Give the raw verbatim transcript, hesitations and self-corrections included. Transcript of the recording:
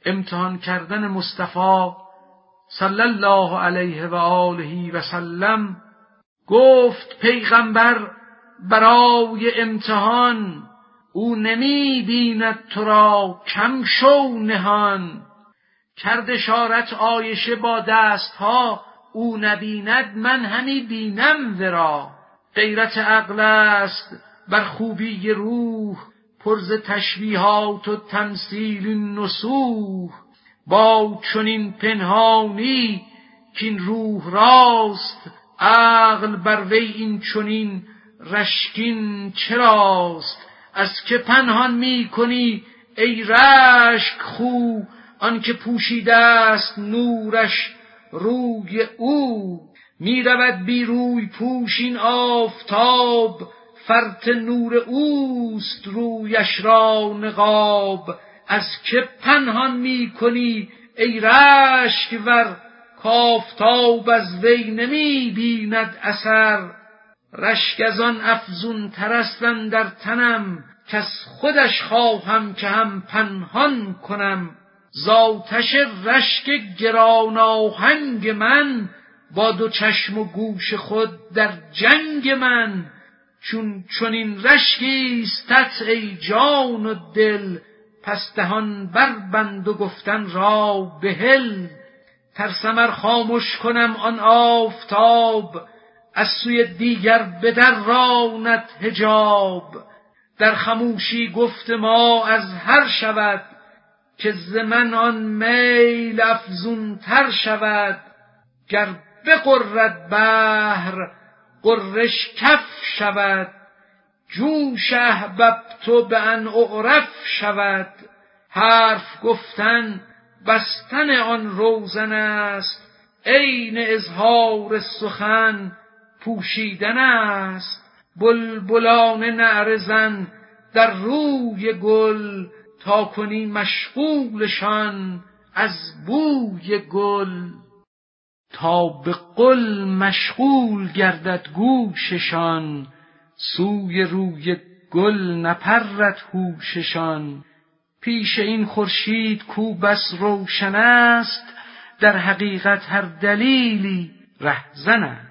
امتحان کردن مصطفی صلی الله علیه و آله و سلم، گفت پیغمبر برای امتحان، او نمی بیند تو را کم شو نهان. کرد اشارت عایشه با دستها، او نبیند من همی بینم ورا. غیرت عقل است بر خوبی روح، پر ز تشبیهات و تمثیل نصوح. با چنین پنهانی کین روح راست، عقل بر وی این چنین رشکین چراست. از که پنهان می کنی ای رشک خو، آن که پوشیده است نورش روی او. می رود بی روی پوشین آفتاب، فرط نور اوست رویش را نقاب. از که پنهان می کنی ای رشک ور، کآفتاب از وی نمی بیند اثر. رشک از آن افزون تر است اندر تنم، کز خودش خواهم که هم پنهان کنم. زآتش رشک گران آهنگ من، با دو چشم و گوش خود در جنگ من. چون چنین رشکی استت ای جان و دل، پس دهان بربند و گفتن را بهل. ترسم ار خامش کنم آن آفتاب، از سوی دیگر بدراند حجاب. در خموشی گفت ما از هر شود، که ز من آن میل افزون تر شود. گر بغرد بحر غرش کف شود، جوش احببت بأن اعرف شود. حرف گفتن بستن آن روزن است، عین اظهار سخن پوشیدن است. بلبلانه نعره زن در روی گل، تا کنی مشغولشان از بوی گل. تا به قل مشغول گردد گوششان، سوی روی گل نپرد هوششان. پیش این خورشید کو بس روشن است، در حقیقت هر دلیلی رهزن است.